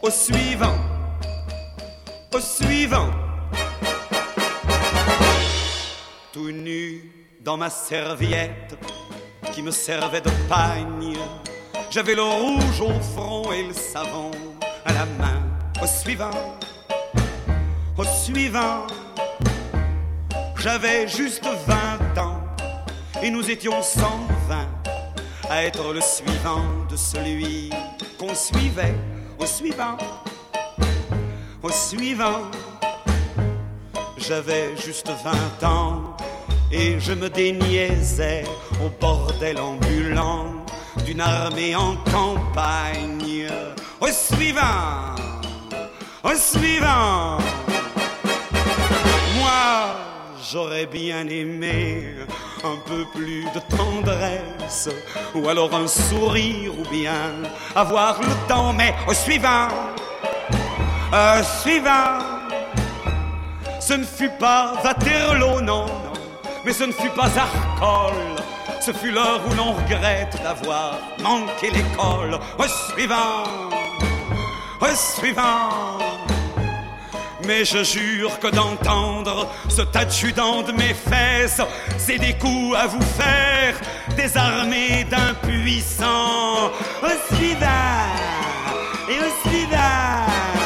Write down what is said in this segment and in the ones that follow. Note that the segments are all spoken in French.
au suivant, au suivant. Tout nu dans ma serviette qui me servait de pagne, j'avais le rouge au front et le savon à la main. Au suivant, au suivant. J'avais juste 20 ans et nous étions 120 à être le suivant de celui qu'on suivait. Au suivant, au suivant. J'avais juste 20 ans et je me déniaisais au bordel ambulant d'une armée en campagne. Au suivant, au suivant. Moi, j'aurais bien aimé un peu plus de tendresse, ou alors un sourire, ou bien avoir le temps, mais au suivant, suivant. Ce ne fut pas Waterloo, non, non, mais ce ne fut pas Arcole. Ce fut l'heure où l'on regrette d'avoir manqué l'école. Au suivant, au suivant. Mais je jure que d'entendre cet adjudant de mes fesses, c'est des coups à vous faire, des armées d'impuissants. Au suivant, et au suivant.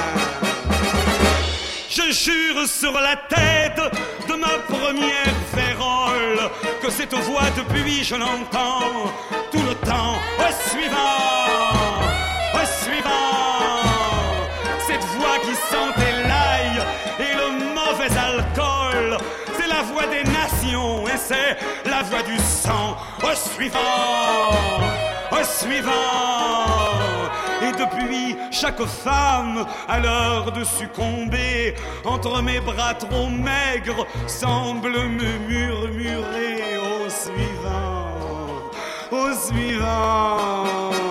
Je jure sur la tête de ma première férole que cette voix depuis je l'entends tout le temps. Au suivant, au suivant. Cette voix qui sentait l'ail et le mauvais alcool, c'est la voix des nations et c'est la voix du sang. Au suivant, au suivant. Et depuis, chaque femme, à l'heure de succomber, entre mes bras trop maigres, semble me murmurer au suivant, au suivant.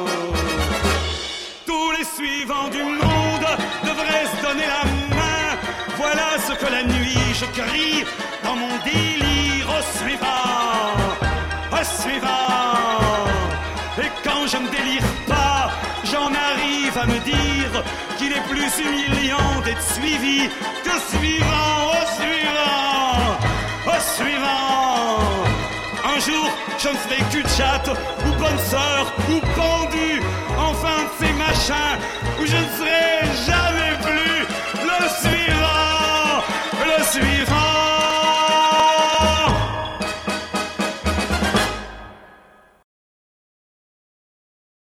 Tous les suivants du monde devraient se donner la main. Voilà ce que la nuit je crie dans mon délire. Au suivant, au suivant. Et quand je ne délire pas, j'en arrive à me dire qu'il est plus humiliant d'être suivi que suivant, au suivant, au suivant. Un jour, je me ferai cul-de-jatte, ou bonne sœur, ou pendu, enfin de ces machins où je ne serai jamais plus le suivant, le suivant.